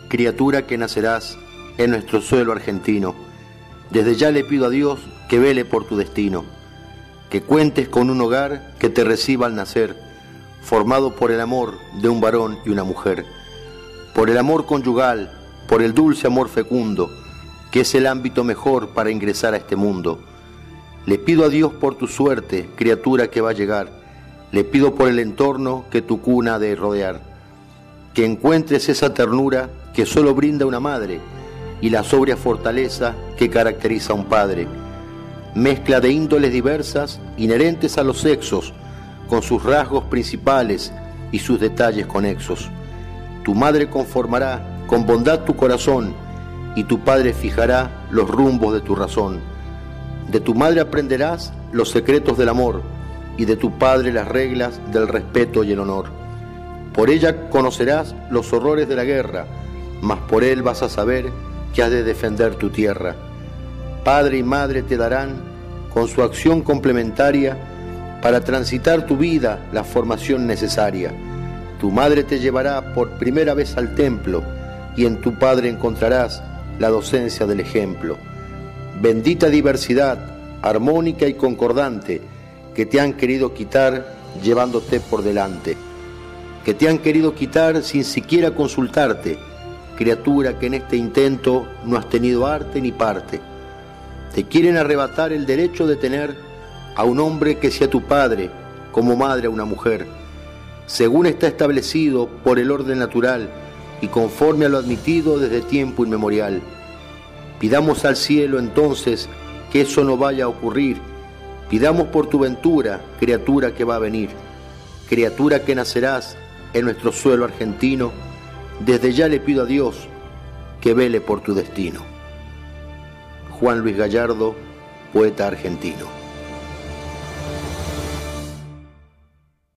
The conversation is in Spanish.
criatura que nacerás en nuestro suelo argentino. Desde ya le pido a Dios que vele por tu destino, que cuentes con un hogar que te reciba al nacer, formado por el amor de un varón y una mujer, por el amor conyugal, por el dulce amor fecundo, que es el ámbito mejor para ingresar a este mundo. Le pido a Dios por tu suerte, criatura que va a llegar, le pido por el entorno que tu cuna ha de rodear, que encuentres esa ternura que solo brinda una madre y la sobria fortaleza que caracteriza a un padre, mezcla de índoles diversas inherentes a los sexos, con sus rasgos principales y sus detalles conexos. Tu madre conformará con bondad tu corazón y tu padre fijará los rumbos de tu razón. De tu madre aprenderás los secretos del amor y de tu padre las reglas del respeto y el honor. Por ella conocerás los horrores de la guerra, mas por él vas a saber que has de defender tu tierra. Padre y madre te darán, con su acción complementaria, para transitar tu vida la formación necesaria. Tu madre te llevará por primera vez al templo y en tu padre encontrarás la docencia del ejemplo. Bendita diversidad, armónica y concordante, que te han querido quitar llevándote por delante, que te han querido quitar sin siquiera consultarte, criatura que en este intento no has tenido arte ni parte. Te quieren arrebatar el derecho de tener a un hombre que sea tu padre, como madre a una mujer, según está establecido por el orden natural y conforme a lo admitido desde tiempo inmemorial. Pidamos al cielo entonces que eso no vaya a ocurrir. Pidamos por tu ventura, criatura que va a venir, criatura que nacerás en nuestro suelo argentino. Desde ya le pido a Dios que vele por tu destino. Juan Luis Gallardo, poeta argentino.